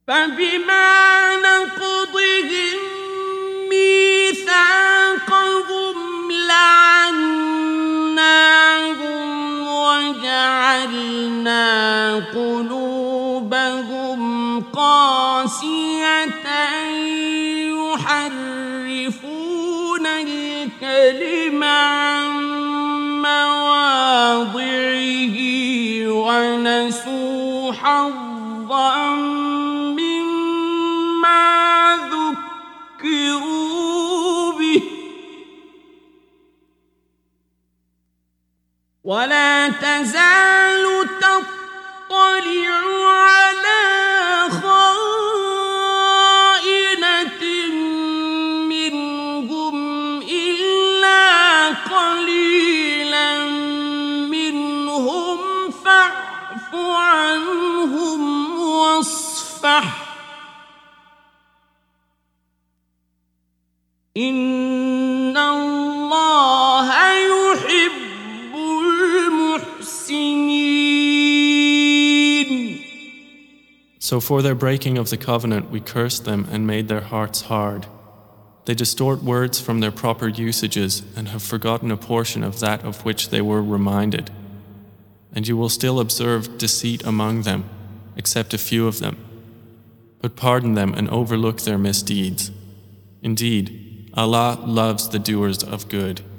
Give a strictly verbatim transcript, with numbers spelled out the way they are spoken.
فبما نقضهم ميثاقهم لعناهم وجعلنا قلوبهم قاسية يحرفون الكلم عن مواضعه ونسوا حظا مما ذكروا به ولا تزال تطلع على خائنة منهم إلا قليلا منهم فاعف عنهم واصفح إن الله يحب المحسنين. So for their breaking of the covenant we cursed them and made their hearts hard. They distort words from their proper usages and have forgotten a portion of that of which they were reminded. And you will still observe deceit among them, except a few of them. But pardon them and overlook their misdeeds. Indeed, Allah loves the doers of good.